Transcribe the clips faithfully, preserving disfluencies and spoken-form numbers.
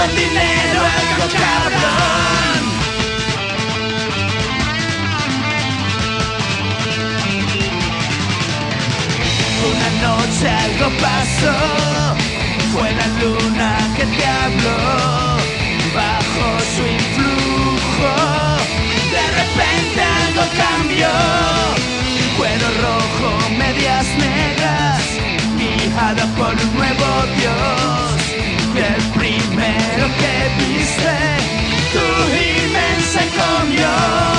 con dinero algo cabrón. Una noche algo pasó, fue la luna que te habló. Bajo su influjo, de repente algo cambió. Cuero rojo, medias negras, guiada por un nuevo Dios. Y el primero que viste, tu himen se comió.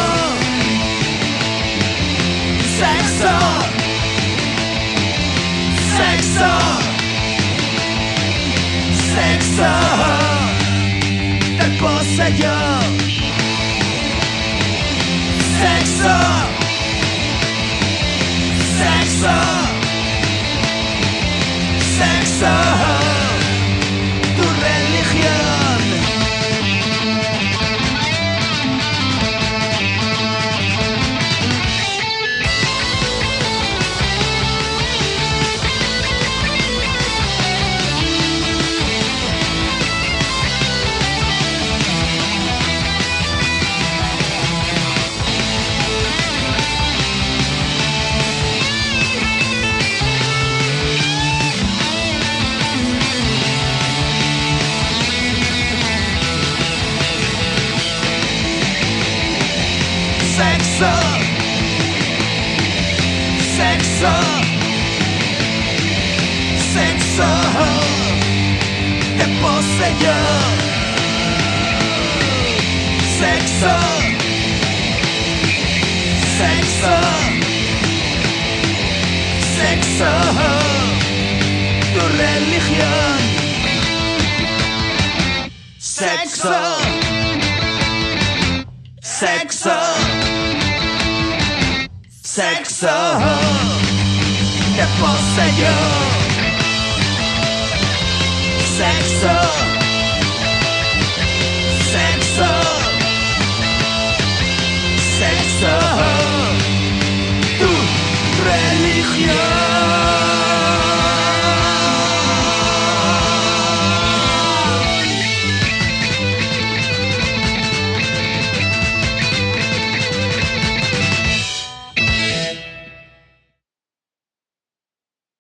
Sexo, sexo, sexo, te poseyó. Sexo, sexo, sexo, tu religión. Sexo, sexo, sexo, te poseyó. Sexo, sexo, sexo, tu religión. Sexo, sexo, sexo, te poseyó. Sexo.